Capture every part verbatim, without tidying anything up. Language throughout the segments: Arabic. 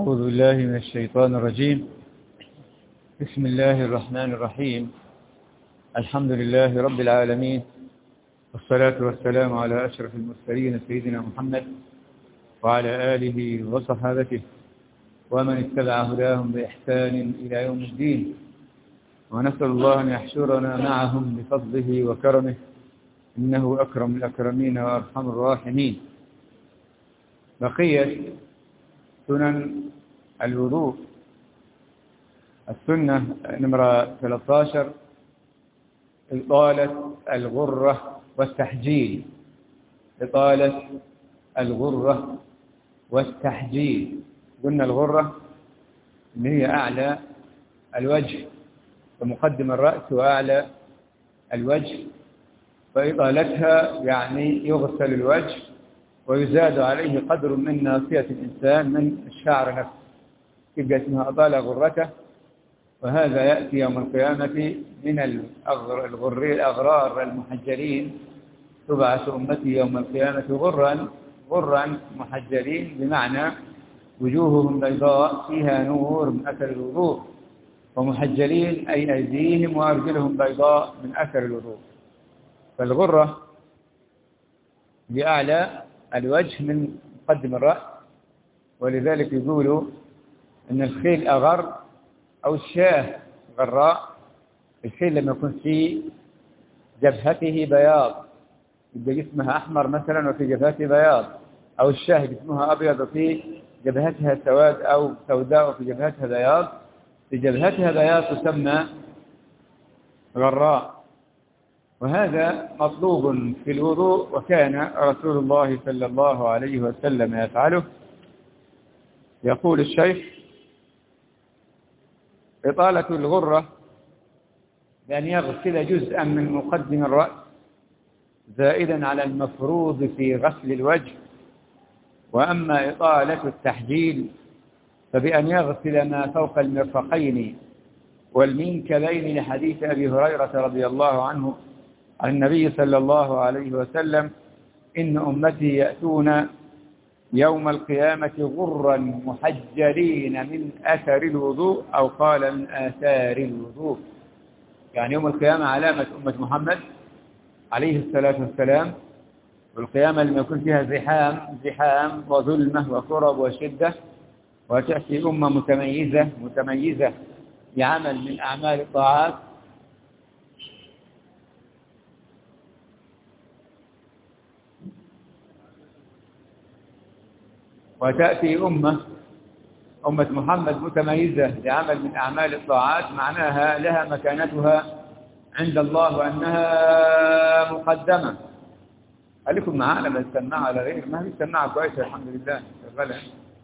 أعوذ بالله من الشيطان الرجيم. بسم الله الرحمن الرحيم. الحمد لله رب العالمين، والصلاة والسلام على أشرف المرسلين سيدنا محمد وعلى آله وصحابته ومن اتبع هداهم بإحسان إلى يوم الدين، ونسأل الله أن يحشرنا معهم بفضله وكرمه، إنه أكرم الأكرمين وأرحم الراحمين. بقية سنن الوضوء. السنة نمرة ثلاثة عشر إطالة الغرة والتحجيل. إطالة الغرة والتحجيل. قلنا الغرة اللي هي أعلى الوجه ومقدم الرأس وأعلى الوجه، فإطالتها يعني يغسل الوجه ويزاد عليه قدر من ناصية الإنسان من الشعر نفسه، يبقى اسمها أطال غرته. وهذا يأتي يوم القيامة من الغر الأغرار المحجلين. تبعث أمتي يوم القيامة غرا غرا محجلين، بمعنى وجوههم بيضاء فيها نور من أثر الوضوء، ومحجلين أي أيديهم وأرجلهم بيضاء من أثر الوضوء. فالغرة بأعلى الوجه من مقدم الرأس، ولذلك يقولوا أن الخيل أغر أو الشاه غراء. الخيل لما يكون في جبهته بياض يبقى جسمها أحمر مثلا وفي جبهته بياض، أو الشاه جسمها أبيض وفي جبهتها سواد أو سوداء وفي جبهتها بياض، في جبهتها بياض تسمى غراء. وهذا مطلوب في الوضوء، وكان رسول الله صلى الله عليه وسلم يفعله. يقول الشيخ: إطالة الغرة بأن يغسل جزءا من مقدم الرأس زائدا على المفروض في غسل الوجه. وأما إطالة التحجيل فبأن يغسل ما فوق المرفقين والمنكبين، لحديث أبي هريرة رضي الله عنه عن النبي صلى الله عليه وسلم: إن أمتي يأتون يوم القيامة غرا محجلين من أثر الوضوء، أو قال من آثار الوضوء. يعني يوم القيامة علامة أمة محمد عليه الصلاة والسلام، والقيامة لما يكون فيها زحام زحام وظلمة وكرب وشدة، وتأتي أمة متميزة متميزة بعمل من أعمال الطاعات، وتأتي أمة أمة محمد متميزة بعمل من أعمال الطاعات، معناها لها مكانتها عند الله وأنها مقدمة. خليكم معانا، ما تسمعوا على غير ما هي سماعة كويسة الحمد لله شغالة.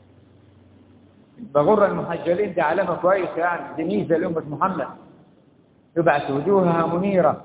بغر المحجلين دي علامة كويسة، يعني دي ميزة لأمة محمد، تبعث وجوهها منيرة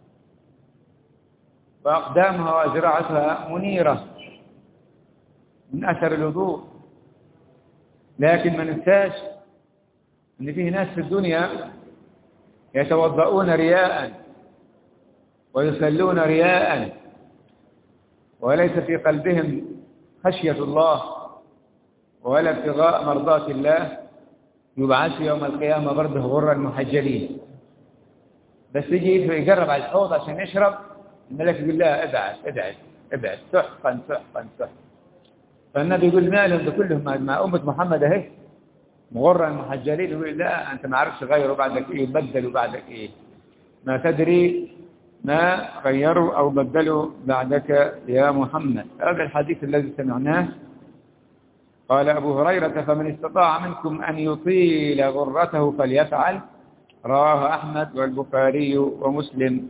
وأقدامها وأذراعها منيرة من أثر الوضوء. لكن ما ننساش أن فيه ناس في الدنيا يتوضؤون رياء ويصلون رياء، وليس في قلبهم خشية الله ولا ابتغاء مرضات الله. يبعث يوم القيامة برضه غرا محجلين، بس يجي يقرب على الحوض عشان يشرب، الملك يقول لا ابعد ابعد ابعد سحقا سحقا سحقا. فالنبي يقول ما لهم ده كلهم مع أمة محمد اهي مغرا محجلين. يقول لا أنت ما عرفش غيره، بعدك إيه بدلوا بعدك إيه، ما تدري ما غيروا أو بدلوا بعدك يا محمد. هذا الحديث الذي سمعناه. قال أبو هريرة: فمن استطاع منكم أن يطيل غرته فليفعل. رواه أحمد والبخاري ومسلم.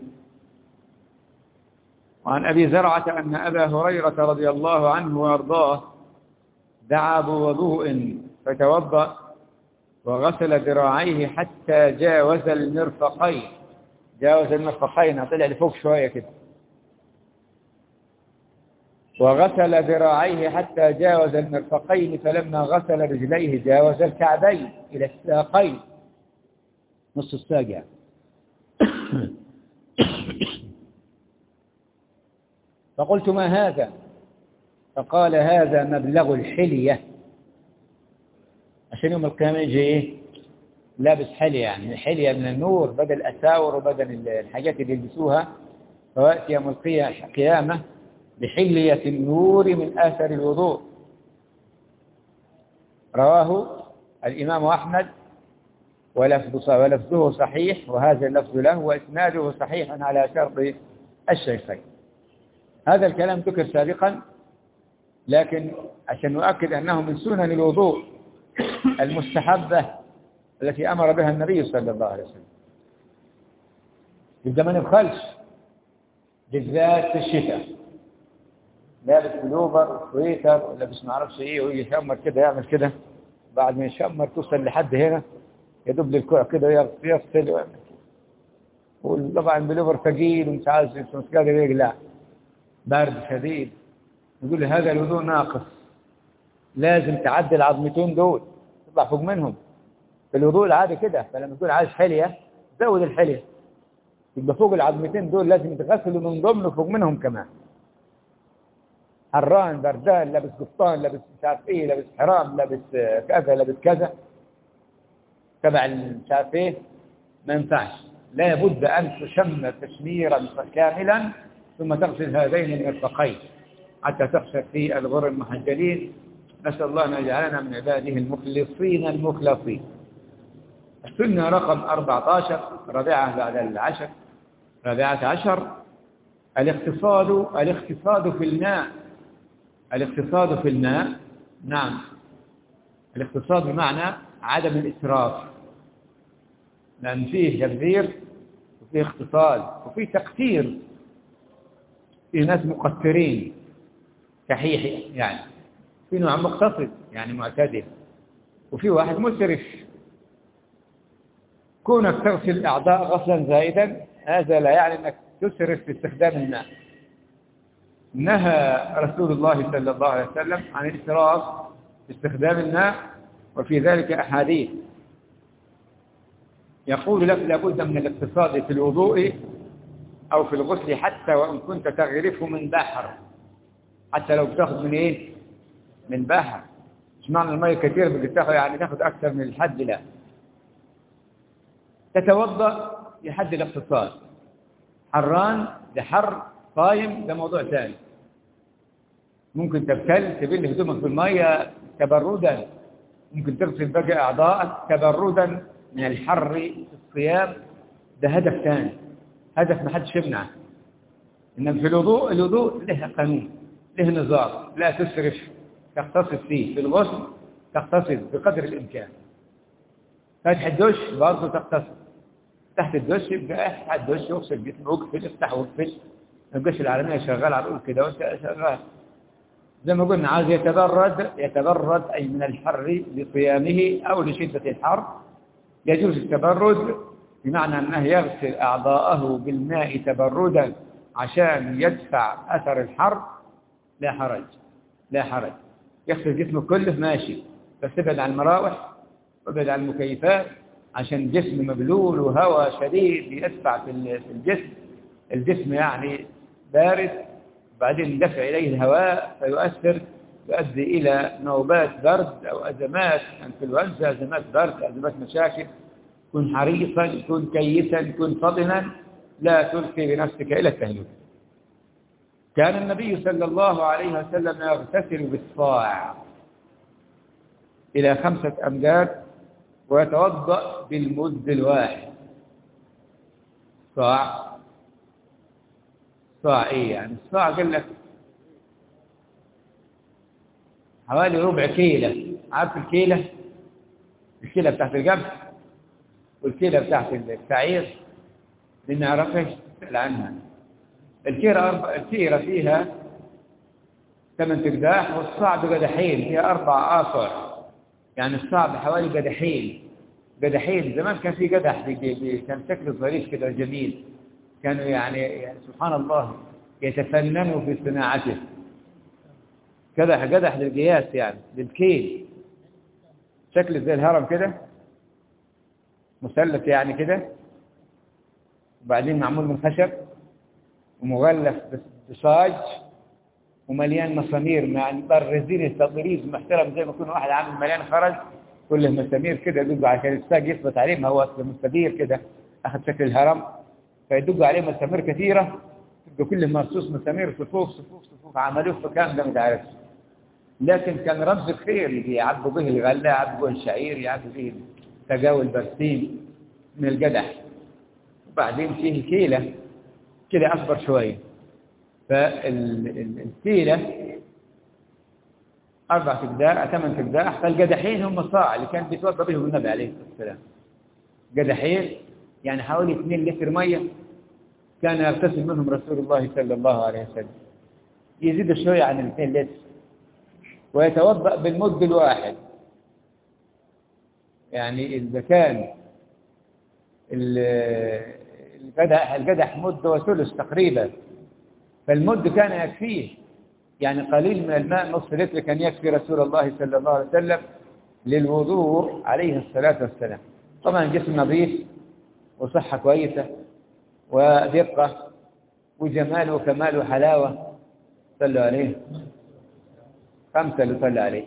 وعن أبي زرعة أن أبا هريرة رضي الله عنه وأرضاه دعا بوضوء فتوضأ وغسل ذراعيه حتى جاوز المرفقين. جاوز المرفقين، طلع لفوق شوية كده. وغسل ذراعيه حتى جاوز المرفقين، فلما غسل رجليه جاوز الكعبين إلى الساقين، نص الساق. فقلت: ما هذا؟ فقال: هذا مبلغ الحلية. عشان يوم القيامة يجي إيه؟ لابس حلية، يعني حلية من النور بدل الأساور وبدل الحاجات اللي يلبسوها. فوأتي يوم القيامة بحلية النور من آثر الوضوء. رواه الإمام أحمد ولفظه صحيح، وهذا اللفظ له وإسناده صحيح على شرط الشيخين. هذا الكلام ذكر سابقا، لكن عشان نؤكد أنه من سنن الوضوء المستحبة التي أمر بها النبي صلى الله عليه وسلم. إذا ما نبخلش بالذات في الشتاء، لابس بلوفر سويتر ولا بس ما اعرفش ايه، ويجي يشمر كده يعمل كده، بعد ما يشمر توصل لحد هنا يدب للكوع كده يغسل، وطبعا بلوفر ثقيل ومش عارف مش قادر يقلع، بارد شديد. يقول لي هذا الوضوء ناقص، لازم تعدي العظمتين دول تطلع فوق منهم. في الوضوء العادي كده، فلما تكون عايز حلية زود الحلية، يبقى فوق العظمتين دول لازم يتغسلوا من ضمن وفوق منهم كمان. حران بردان لابس قفطان لابس مش عارف ايه لابس حرام لابس كذا لابس كذا تبع مش عارف ايه، ما ينفعش. لا بد ان تشمر تشميرا كاملا ثم تغسل هذين المرفقين حتى تخشى في الغر المحجلين. نسال الله ان يجعلنا من عباده المخلصين المخلصين. السنه رقم أربعة عشر، رابعه بعد العشر، رابعه عشر، الاقتصاد الاقتصاد في الماء. الاقتصاد في الماء، نعم، الاقتصاد بمعنى عدم الإسراف، لأن فيه تبذير وفيه اقتصاد وفيه تقتير. فيه ناس مقترين كحيح، يعني في نوع مقتصد يعني معتدل، وفي واحد مسرف. كونك تغسل الأعضاء غسلا زائدا هذا لا يعني أنك تسرف في استخدام الماء. نهى رسول الله صلى الله عليه وسلم عن الإسراف في استخدام الماء، وفي ذلك أحاديث. يقول لك لابد من الاقتصاد في الوضوء أو في الغسل حتى وإن كنت تغرفه من بحر، حتى لو بتاخذ من إيه؟ من بحر. مش معنى المية كثير بتاخذ يعني تاخذ أكثر من الحد، لا، تتوضأ لحد الاقتصاد. حران لحر، صايم ده موضوع ثاني. ممكن تبتل تبل هدومك بالمية تبردا، ممكن تغسل باقي أعضائك تبردا من الحر في الصيام، ده هدف ثاني، هدف ما حدش يمنعه. إنما في الوضوء، الوضوء له قانون له نظام، لا تسرف، تقتصد فيه. في الغسل تقتصد بقدر الإمكان. فتح الدش برضه تقتصد، تحت الدش يبقى افتح الدش واغسل جسمك، واقفل افتح واقفل. القش العالمية شغال على طول كده وانت شغال. زي ما قلنا عايز يتبرد، يتبرد أي من الحر لصيامه أو لشدة الحر، يجوز التبرد بمعنى أنه يغسل أعضاءه بالماء تبردا عشان يدفع أثر الحر، لا حرج لا حرج. يغسل جسمه كله ماشي، بس ابعد عن المراوح وابعد عن المكيفات عشان الجسم مبلول وهواء شديد يدفع في الجسم. الجسم يعني بارد، بعدين دفع إليه الهواء فيؤثر، يؤدي إلى نوبات برد أو أزمات انفلونزا، أزمات برد، أزمات مشاكل. كن حريصا، كن كيسا، كن فطنا، لا تلقي بنفسك إلى التهلكة. كان النبي صلى الله عليه وسلم يغتسل بالصاع إلى خمسة أمداد ويتوضأ بالمد الواحد. صاع صاع إيه يعني؟ الصاع قال لك حوالي ربع كيلة. عارف الكيلة؟ الكيلة بتاعت القمح والكيلة بتاعت الشعير اللي نعرفش عنها. الكيرة أربع الكيرة فيها ثمان تقداح، والصاع بقدحين فيها أربع آصر، يعني الصاع بحوالي قدحين. قدحين زمان كان في قدح كان شكله ظريف كده جميل، كانوا يعني, يعني سبحان الله يتفننوا في صناعته. قدح قدح للقياس يعني للكيل، شكله زي الهرم كده، مثلث يعني كده، وبعدين معمول من خشب ومغلف بصاج ومليان مسامير مع مبرزين التطريز محترم، زي ما يكون واحد عامل مليان خرز كله مسامير كده يدقوا عشان الساق يثبت عليه، ما هو أصل مستدير كده أخذ شكل الهرم، فيدقوا عليه مسامير كثيرة تبقى كله مرصوص مسامير صفوف صفوف صفوف، عملوه في كام ده ما تعرفش. لكن كان رمز الخير اللي يعبوا به الغلة، يعبوا به الشعير، يعبوا به تجاوي البرسيم من القدح. وبعدين فيه كيلة كده أكبر شوية، فالكيلة أربع تقداح ثمان تقداح، فالقدحين هم الصاع اللي كان بيتوضا بهم النبي عليه الصلاة والسلام. قدحين يعني حوالي اثنين لتر مية كان يغتسل منهم رسول الله صلى الله عليه وسلم، يزيد شوية عن الاثنين لتر، ويتوضأ بالمد الواحد. يعني إذا كان القدح القدح مد وثلث تقريبا، فالمد كان يكفيه، يعني قليل من الماء نصف لتر كان يكفي رسول الله صلى الله عليه وسلم للوضوء عليه الصلاة والسلام. طبعا جسم نظيف وصحة كويسة ودقة وجمال وكمال وحلاوة. صلوا عليه خمسة اللي صلى عليه،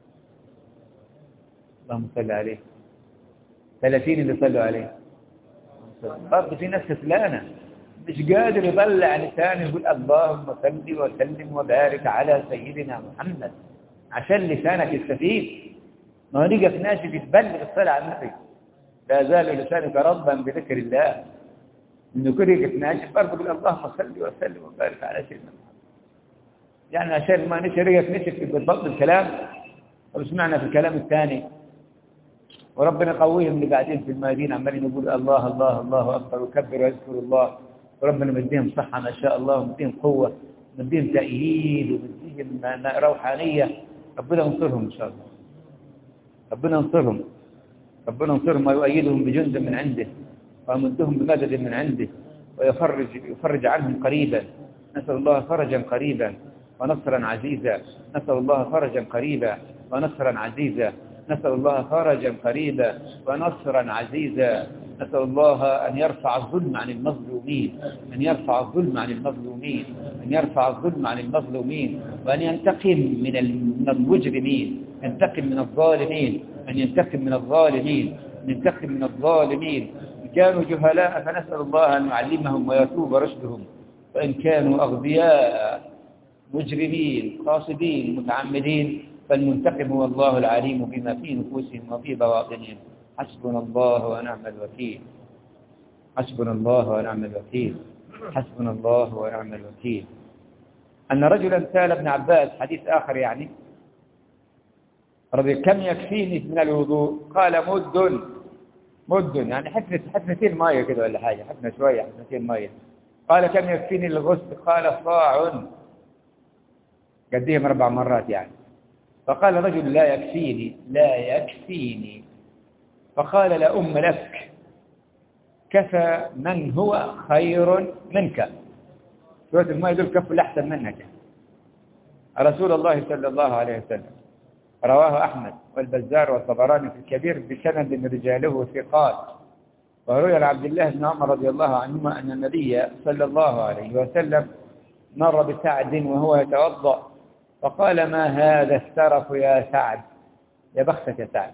اللهم صل عليه، ثلاثين اللي صلوا عليه. برضه في ناس كسلانة مش قادر يطلع لسانه يقول اللهم صل وسلم وبارك على سيدنا محمد عشان لسانك يستفيد. ما هو نيجي في ناس بتبلغ الصلاة على النبي، لا زال لسانك ربا بذكر الله، انه كل يجي في ناس برضه يقول اللهم صل وسلم وبارك على سيدنا محمد، يعني عشان ما نشريك نشف بالضبط الكلام. وسمعنا في الكلام الثاني، وربنا يقويهم اللي قاعدين في المدينة عمالين يقول الله الله الله أكبر وكبر ويذكر الله، وربنا مديهم صحة ما شاء الله، ومديهم قوة، ومديهم تأييد، ومديهم روحانية. ربنا ينصرهم إن شاء الله، ربنا ينصرهم، ربنا ينصرهم ويؤيدهم بجند من عنده، ويمدهم بمدد من عنده، ويفرج يفرج عنهم قريبا. نسأل الله فرجا قريبا ونصرا عزيزا، نسأل الله فرجا قريبا ونصرا عزيزا، نسأل الله فرجا قريبا ونصرا عزيزا. نسأل الله أن يرفع الظلم عن المظلومين، أن يرفع الظلم عن المظلومين، أن يرفع الظلم عن المظلومين، وأن ينتقم من المجرمين، ينتقم من الظالمين، أن ينتقم من الظالمين، ينتقم من الظالمين. إن كانوا جهلاء فنسأل الله أن يعلمهم ويتوب رشدهم، وإن كانوا أغبياء مجرمين قاصدين متعمدين فالمنتقم هو الله العليم بما في نفوسهم وفي بواطنهم. حسبنا الله ونعم الوكيل، حسبنا الله ونعم الوكيل، حسبنا الله ونعم الوكيل. أن رجلا سأل ابن عباس حديث آخر يعني رضي كم يكفيني من الوضوء؟ قال مد، مد يعني حفنة حفنتين ماء كده ولا حاجة، حفنة شوية حفنتين ماء. قال كم يكفيني الغسل؟ قال صاع، قديهم أربع مرات يعني. فقال رجل لا يكفيني، لا يكفيني. فقال لا أم لك، كفى من هو خير منك. شوية الماء دول كفوا الأحسن منك. رسول الله صلى الله عليه وسلم رواه أحمد والبزار والطبراني في الكبير بسند رجاله ثقات. وروي عن عبد الله بن عمر رضي الله عنهما أن النبي صلى الله عليه وسلم مر بسعد وهو يتوضأ فقال ما هذا السرف يا سعد؟ يا بختك يا سعد.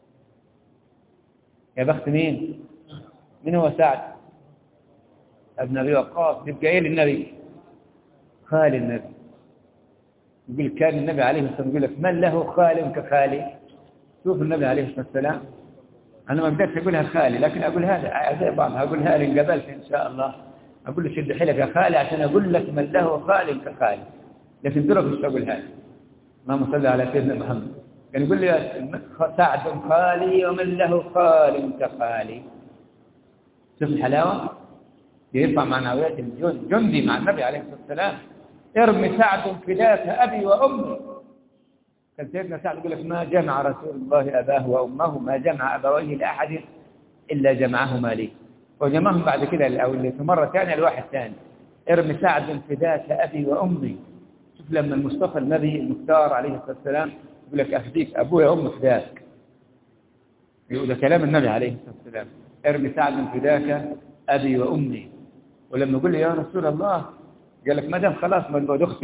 يا بخت مين؟ من هو سعد؟ ابن أبي وقاص. يبقى إيه للنبي؟ خال النبي. يقول كان النبي عليه الصلاة والسلام يقول لك من له خال كخالي. شوف النبي عليه الصلاة والسلام، أنا ما بدأت أقولها خالي لكن أقول هذا زي بعض، أقولها لي قبلت إن شاء الله، أقول له شد حيلك يا خالي عشان أقول لك من له خال كخالي، لكن ترى مش أقول هذا. اللهم صل على سيدنا محمد. كان يقول لي سعد خالي ومن له خال كخالي. شوف الحلاوة، يرفع معنويات الجند جندي مع النبي عليه الصلاة والسلام. ارمي سعد فداك أبي وأمي. كان سيدنا سعد يقول لك ما جمع رسول الله أباه وأمه، ما جمع أبويه لأحد إلا جمعهما لي، وجمعهم بعد كده أو اللي في مرة ثانية الواحد ثاني. ارمي سعد فداك أبي وأمي. شوف لما المصطفى النبي المختار عليه الصلاة والسلام يقول لك أفديك أبويا وأمي فداك، يقول ده كلام النبي عليه الصلاة والسلام. ارمي سعد فداك أبي وأمي. ولما يقول لي يا رسول الله قال لك ما دام خلاص ما نقعد أختي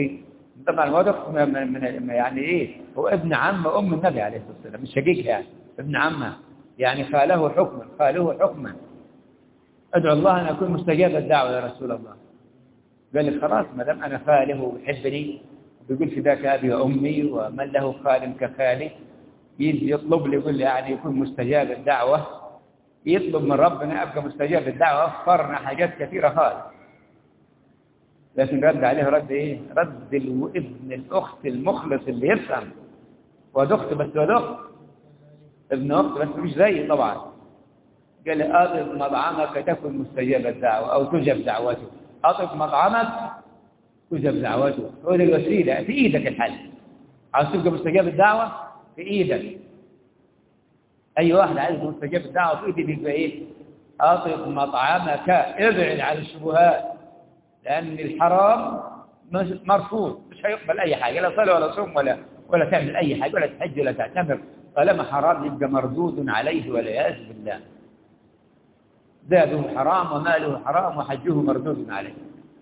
طبعا واضح من, من يعني إيه، هو ابن عم أم النبي عليه الصلاة والسلام، مش شقيق يعني، ابن عمه يعني، خاله حكما خاله حكما. أدعو الله أن أكون مستجاب الدعوة يا رسول الله. قال لي خلاص ما دام أنا خاله ويحبني وبيقول فداك أبي وأمي ومن له خال كخالي، يجي يطلب لي يقول لي يعني يكون مستجاب الدعوة، يطلب من ربنا أبقى مستجاب الدعوة، أفكرنا حاجات كثيرة خالص. لكن رد عليه رد إيه؟ رد ابن الأخت المخلص اللي يفهم، ودخت بس ودخت ابن أخت بس مش زي طبعا. قال لي أطب مطعمك تكن مستجاب الدعوة أو تجب دعوته. أطب مطعمك تجب دعوته، هو دي الوسيلة، في إيدك الحل. عاوز تبقى مستجاب الدعوة في إيدك. أي واحد عايز مستجاب الدعوة في إيدي بيبقى إيه؟ أطب مطعمك، ابعد عن الشبهات، لأن الحرام مرفوض، مش هيقبل أي حاجة، لا صلاة ولا صوم ولا ولا تعمل أي حاجة ولا تحج ولا تعتمر، طالما حرام يبقى مردود عليه والعياذ بالله. زاده حرام وماله حرام وحجه مردود عليه.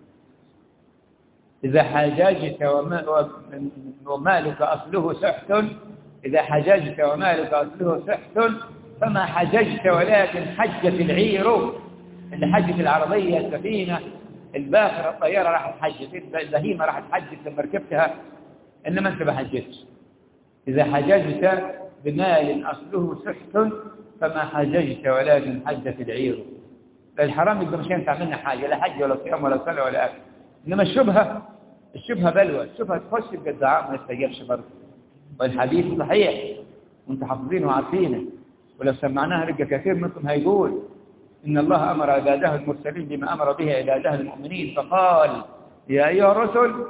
إذا حججت ومالك أصله سحت، إذا حججت ومالك أصله سحت فما حججت ولكن حجت العير، اللي حجت العربية السفينة الباخرة الطيارة راح تحجت، البهيمة راح تحجت لما ركبتها، إنما أنت ما حجتش. إذا حججت بمال أصله سحت فما حججت ولكن حجت العير. الحرام يبقى مش هينفع منها حاجة، لا حج ولا صيام ولا صلاة ولا أكل. إنما الشبهة الشبهة بلوى، الشبهة تخش يبقى الدعاء ما يستجابش برضه. والحديث صحيح وانتم حافظينه وعارفينه، ولو سمعناها رجع كثير منكم هيقول إن الله أمر عباده المرسلين بما أمر به عباده المؤمنين، فقال يا أيها الرسل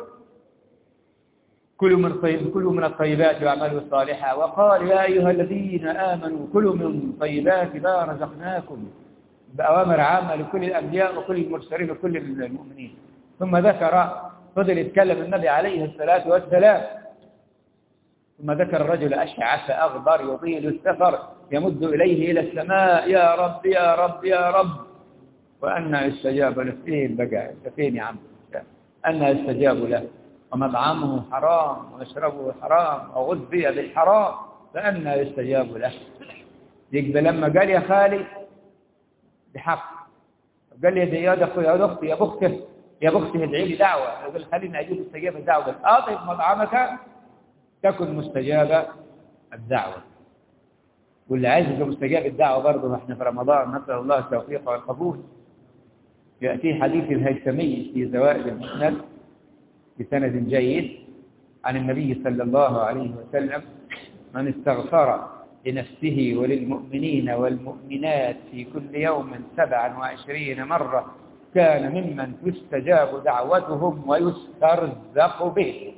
كلوا من طيب كلوا من الطيبات واعملوا الصالحة، وقال يا أيها الذين آمنوا كلوا من طيبات ما رزقناكم، بأوامر عامة لكل الأنبياء وكل المرسلين وكل المؤمنين. ثم ذكر فضل يتكلم النبي عليه الصلاة والسلام، ثم ذكر الرجل أشعث أغبر يطيل السفر يمد إليه إلى السماء يا رب يا رب يا رب، وأنى يستجاب له. فين بقى فين يا عم؟ أنى يستجاب له ومطعمه حرام ومشربه حرام وغذي بالحرام، فأنى يستجاب له. يقبل لما قال يا خالي بحق، قال لي يا أخي يا أختي يا بخته يا بختي ادعي لي دعوة، يقول خليني أجيب استجاب الدعوة، بس أعطي مطعمك تكن مستجابة الدعوة. واللي عايز يبقى مستجاب الدعوة برضه احنا في رمضان نسأل الله التوفيق والقبول. يأتي حديث الهيثمي في زوائد المسند بسند جيد عن النبي صلى الله عليه وسلم: من استغفر لنفسه وللمؤمنين والمؤمنات في كل يوم سبعا وعشرين مرة كان ممن تستجاب دعوتهم ويسترزق به.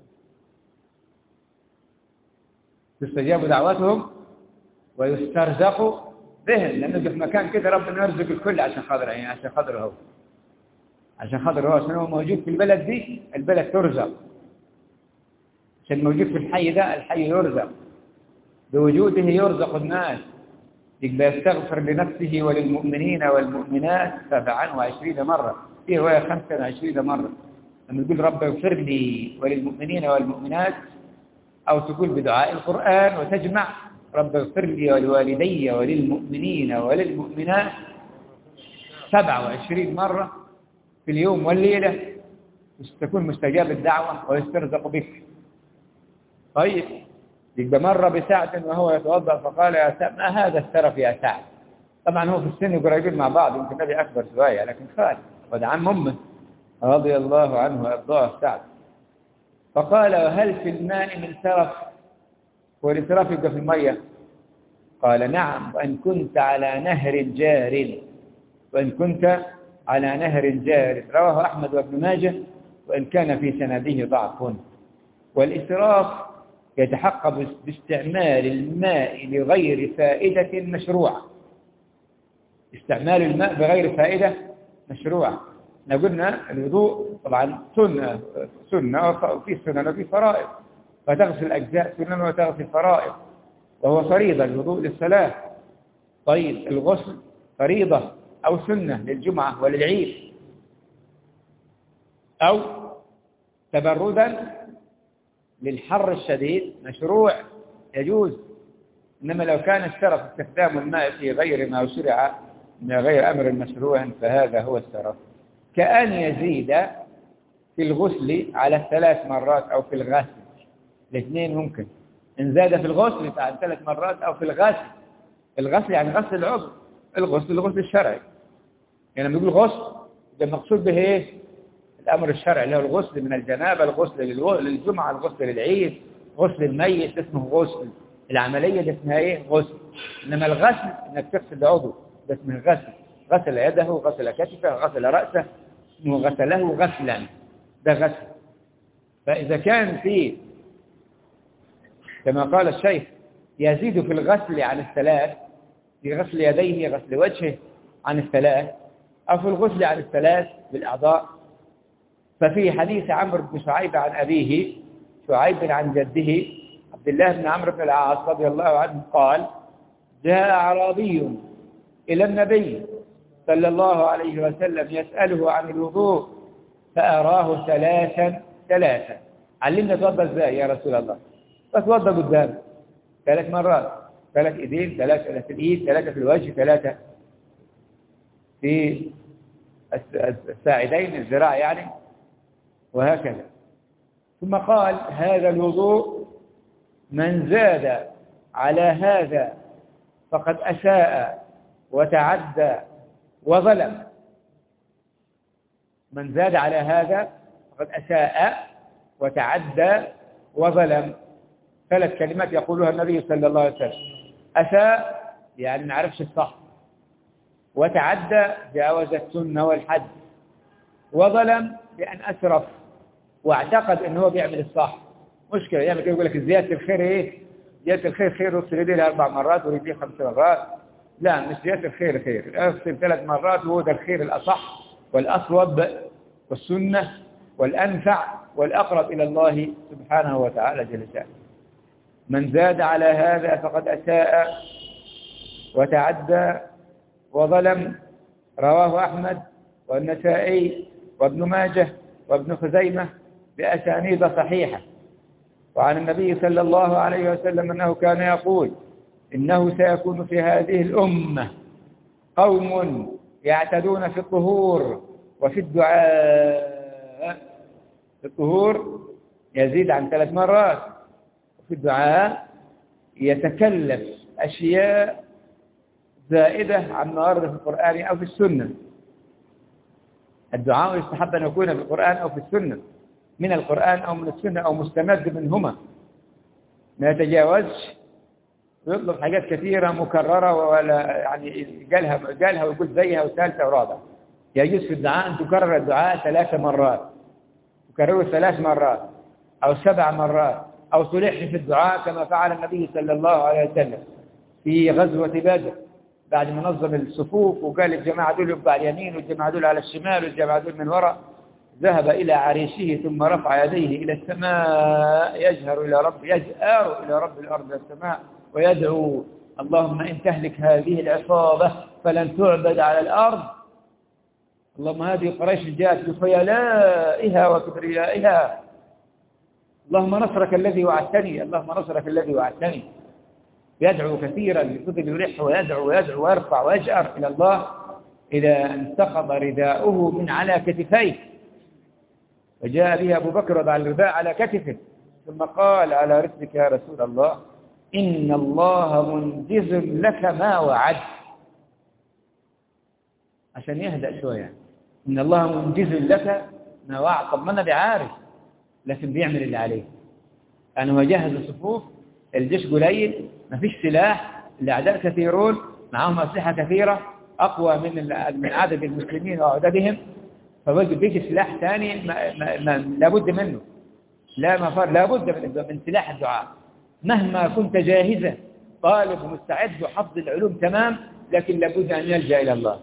تستجاب دعوتهم ويسترزق بهم، لأنه في مكان كده ربنا يرزق الكل عشان خاطر يعني عشان خاطره هو عشان خاطر هو عشان هو موجود في البلد دي البلد ترزق، عشان موجود في الحي ده الحي يرزق، بوجوده يرزق الناس. يبقى يستغفر لنفسه وللمؤمنين والمؤمنات سبعا وعشرين مرة، في رواية خمسة وعشرين مرة. لما تقول رب اغفر لي وللمؤمنين والمؤمنات، أو تقول بدعاء القرآن وتجمع رب اغفر لي ولوالدي وللمؤمنين وللمؤمنات سبعة وعشرين مرة في اليوم والليلة، تكون مستجاب الدعوة ويسترزق بك. طيب يبقى مر بساعة وهو يتوضأ فقال يا سعد ما هذا السرف يا سعد. طبعا هو في السن قريبين مع بعض، يمكن النبي أكبر شوية لكن خال وده عم أمه رضي الله عنه وأرضاه سعد. فقال هل في الماء من سرف؟ والسرف يبقى في المية. قال نعم، وإن كنت على نهر جار، وإن كنت على نهر جار. رواه أحمد وابن ماجه وإن كان في سنده ضعف. والإسراف يتحقق باستعمال الماء لغير فائدة مشروعة. استعمال الماء بغير فائدة مشروعة. احنا قلنا الوضوء طبعا سنة سنة وفي سنن وفي فرائض، فتغسل أجزاء سنن وتغسل فرائض، وهو فريضة الوضوء للصلاة. طيب الغسل فريضة أو سنة للجمعة وللعيد، أو تبردا للحر الشديد مشروع يجوز. إنما لو كان السرف استخدام الماء في غير ما شرع من غير أمر مشروع فهذا هو السرف. كأن يزيد في الغسل على الثلاث مرات أو في الغسل، الاثنين ممكن. إن زاد في الغسل على ثلاث مرات أو في الغسل. الغسل يعني غسل العضو، الغسل الغسل الشرعي. يعني لما يقول غسل ده المقصود به ايه؟ الأمر الشرعي اللي هو الغسل من الجنابة، الغسل للجمعة، الغسل للعيد، غسل الميت اسمه غسل. العملية دي اسمها ايه؟ غسل. إنما الغسل إنك تغسل عضو ده اسمه غسل. غسل يده، غسل كتفه، غسل رأسه، اسمه غسله غسلا، ده غسل. فإذا كان في كما قال الشيخ يزيد في الغسل عن الثلاث، في غسل يديه غسل وجهه عن الثلاث، أو في الغسل عن الثلاث بالأعضاء، ففي حديث عمرو بن شعيب عن أبيه، شعيب عن جده عبد الله بن عمرو بن العاص رضي الله عنه قال: جاء أعرابي إلى النبي صلى الله عليه وسلم يسأله عن الوضوء فأراه ثلاثا ثلاثا. علمنا توضى ازاي يا رسول الله؟ فتوضى قدام ثلاث مرات، ثلاث ايدين، ثلاثة في الايد، ثلاثة في الوجه، ثلاثة في الساعدين الذراع يعني، وهكذا. ثم قال: هذا الوضوء من زاد على هذا فقد أساء وتعدى وظلم. من زاد على هذا فقد أساء وتعدى وظلم. ثلاث كلمات يقولها النبي صلى الله عليه وسلم: أساء يعني ما عرفش الصح، وتعدى جاوز السنة والحد، وظلم بأن أسرف واعتقد أنه هو بيعمل الصح. مشكلة يعني كده يقول لك زيادة الخير إيه؟ زيادة الخير خير، اغسل يديه أربع مرات ويديه خمس مرات. لا، مش زيادة الخير خير، اغسل ثلاث مرات وهو ده الخير الأصح والأصوب والسنة والأنفع والأقرب إلى الله سبحانه وتعالى جل شأنه. من زاد على هذا فقد أساء وتعدى وظلم. رواه أحمد والنسائي وابن ماجه وابن خزيمة بأسانيد صحيحة. وعن النبي صلى الله عليه وسلم أنه كان يقول: إنه سيكون في هذه الأمة قوم يعتدون في الطهور وفي الدعاء. في الطهور يزيد عن ثلاث مرات، وفي الدعاء يتكلف أشياء زائدة عما ورد في القرآن أو في السنة. الدعاء يستحب أن يكون في القرآن أو في السنة، من القرآن أو من السنة أو مستمد منهما، ما يتجاوزش ويطلب حاجات كثيرة مكررة ولا يعني قالها قالها ويقول زيها وثالثة ورابعة. يجوز في الدعاء أن تكرر الدعاء ثلاث مرات، تكرره ثلاث مرات أو سبع مرات، أو تلح في الدعاء كما فعل النبي صلى الله عليه وسلم في غزوة بدر بعد ما نظم الصفوف وقال الجماعة دول يبقى على اليمين والجماعة دول على الشمال والجماعة دول من وراء. ذهب إلى عريشه ثم رفع يديه إلى السماء يجهر إلى رب يجأر إلى رب الأرض والسماء ويدعو: اللهم إن تهلك هذه العصابة فلن تعبد على الأرض. اللهم هذه قريش جاءت بخيلائها وكبريائها. اللهم نصرك الذي وعدتني، اللهم نصرك الذي وعدتني. يدعو كثيرا بفضل يلح ويدعو ويدعو ويرفع ويجأر إلى الله إلى أن سقط رداؤه من على كتفيه، وجاء به أبو بكر وضع الرداء على كتفه ثم قال: على رسلك يا رسول الله، إن الله منجز لك ما وعد. عشان يهدأ شوية، إن الله منجز لك ما وعد. طب ما أنا بعارف، لكن بيعمل اللي عليه. يعني هو جهز الصفوف، الجيش قليل، ما فيش سلاح، الأعداء كثيرون، معهم أسلحة كثيرة أقوى من من عدد المسلمين وعددهم، فبيجي سلاح ثاني ما ما ما لابد منه، لا مفر، لابد من من سلاح الدعاء. مهما كنت جاهزا طالب ومستعد وحفظ العلوم تمام، لكن لابد أن يلجأ إلى الله.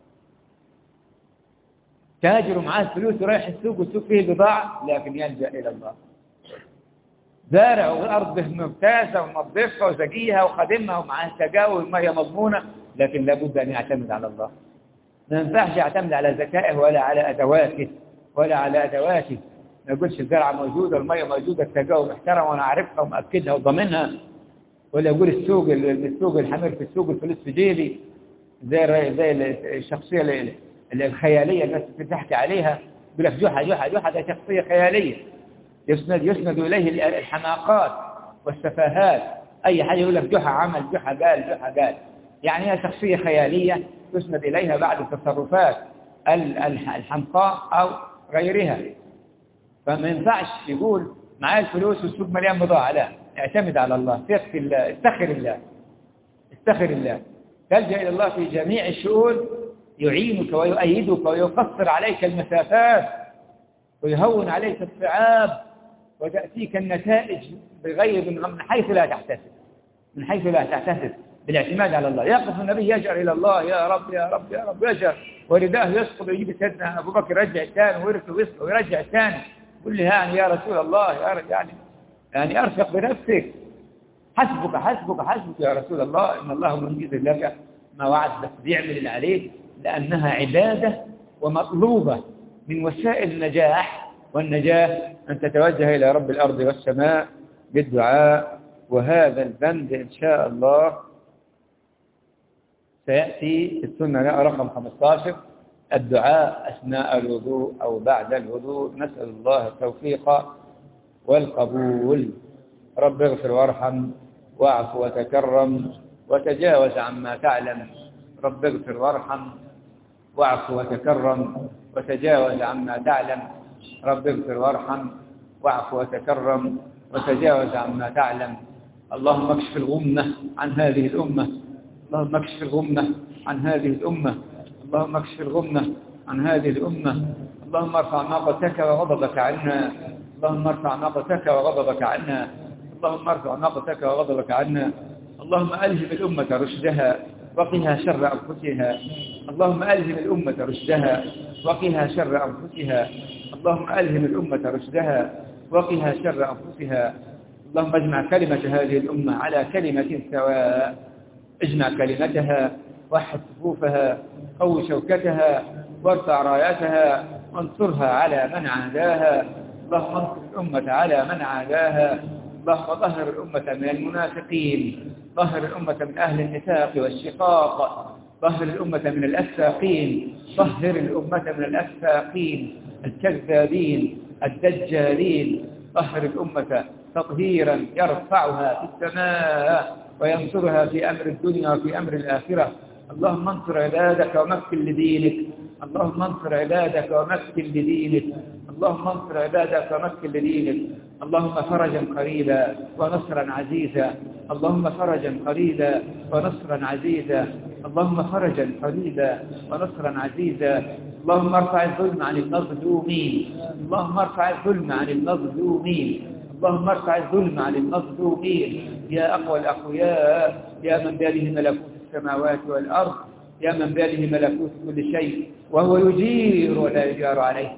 تاجر معاه فلوس ورايح السوق والسوق فيه بضاعة، لكن يلجأ إلى الله. زارع وأرضه ممتازة ومنظفها وزكيها وخدمها ومعاه سقاوي والمية مضمونة، لكن لابد أن يعتمد على الله. ما ينفعش يعتمد على ذكائه ولا على أدواته ولا على أدواته ما يقولش الزرعة موجودة والمية موجودة تلاقيها ومحترمة وأنا عارفها ومأكدها وضامنها، ولا يقول السوق السوق الحمير في السوق الفلوس في جيبي، زي زي الشخصية الخيالية الناس بتحكي عليها، يقول لك جحا جحا جحا، ده شخصية خيالية يسند يسند إليه الحماقات والسفاهات. أي حاجة يقول لك جحا عمل، جحا قال، جحا قال، يعني هي شخصية خيالية يسند إليها بعد التصرفات الحمقاء أو غيرها. فما ينفعش يقول معايا الفلوس والسوق مليان بضاعة، لا، اعتمد على الله، ثق في الله، استخر الله، استخر الله، تلجأ إلى الله في جميع الشؤون، يعينك ويؤيدك ويقصر عليك المسافات ويهون عليك الصعاب، وتأتيك النتائج بغير من حيث لا تحتسب، من حيث لا تحتسب، بالاعتماد على الله. يقف النبي يجأر إلى الله، يا رب يا رب يا رب، يجأر ورداه يسقط ويجيب سيدنا أبو بكر يرجع الثاني ويركض ويسقط ويرجع الثاني، يقول لي يعني يا رسول الله يا يعني يعني أرفق بنفسك، حسبك حسبك حسبك يا رسول الله، إن الله منجز لك ما وعد، بس بيعمل اللي عليه، لأنها عبادة ومطلوبة من وسائل النجاح والنجاة أن تتوجه إلى رب الأرض والسماء بالدعاء. وهذا البند إن شاء الله سيأتي في السنة رقم خمسة عشر، الدعاء أثناء الوضوء أو بعد الوضوء. نسأل الله التوفيق والقبول. رب اغفر وارحم واعف وتكرم وتجاوز عما تعلم. رب اغفر وارحم واعف وتكرم وتجاوز عما تعلم. رب اغفر وارحم واعف وتكرم وتجاوز عما تعلم. اللهم اكشف الغمة عن هذه الأمة، اللهم اكشف الغمة عن هذه الأمة، اللهم اكشف الغمة عن هذه الأمة. اللهم ارفع ناقتك وغضبك عنا، اللهم ارفع ناقتك وغضبك عنا، اللهم ارفع ناقتك وغضبك عنا. اللهم ألهم الأمة رشدها وقها شر أنفسها، اللهم ألهم الأمة رشدها وقها شر أنفسها، اللهم ألهم الأمة رشدها وقها شر أنفسها. اللهم اجمع كلمة هذه الأمة على كلمة سواء، اجمع كلمتها، وحد صفوفها، قو شوكتها، وارفع راياتها، وانصرها على من عاداها. اللهم انصر الأمة على من عاداها. اللهم طهر الأمة من المنافقين، طهر الأمة من أهل النفاق والشقاق، طهر الأمة من الأفاقين، طهر الأمة من الأفاقين الكذابين الدجالين. طهر الأمة تطهيرا يرفعها في السماء وينصرها في أمر الدنيا وفي أمر الآخرة. اللهم انصر عبادك ومكن لدينك، اللهم انصر عبادك ومكن لدينك، اللهم انصر عبادك ومكن لدينك. اللهم فرجا قريبا ونصرا عزيزا، اللهم فرجا قريبا ونصرا عزيزا، اللهم فرجا قريبا ونصرا عزيزا. اللهم ارفع الظلم عن المظلومين، اللهم ارفع الظلم عن المظلومين، اللهم ارفع الظلم عن المظلومين. يا أقوى الأقوياء، يا من بيده ملكوت السماوات والأرض، يا من بيده ملكوت كل شيء، وهو يجير ولا يجار عليه،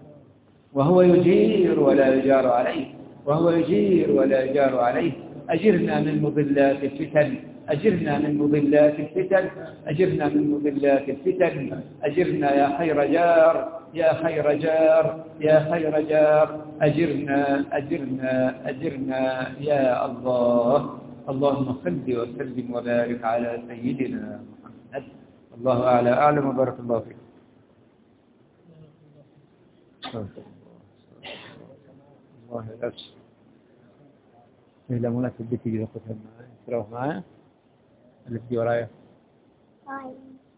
وهو يجير ولا يجار عليه، وهو يجير ولا يجار عليه. أجرنا من مضلات الفتن، أجرنا من مضلات الفتن، أجرنا من مضلات الفتن. أجرنا يا خير جار، يا خير جار، يا خير جار. أجرنا أجرنا أجرنا يا الله. اللهم صل وسلم وبارك على سيدنا محمد. الله أعلى أعلم وبارك الله فيك. الله يبارك. إذا مناسب بك إذا خذها معي تروح معي اللي في ورايا.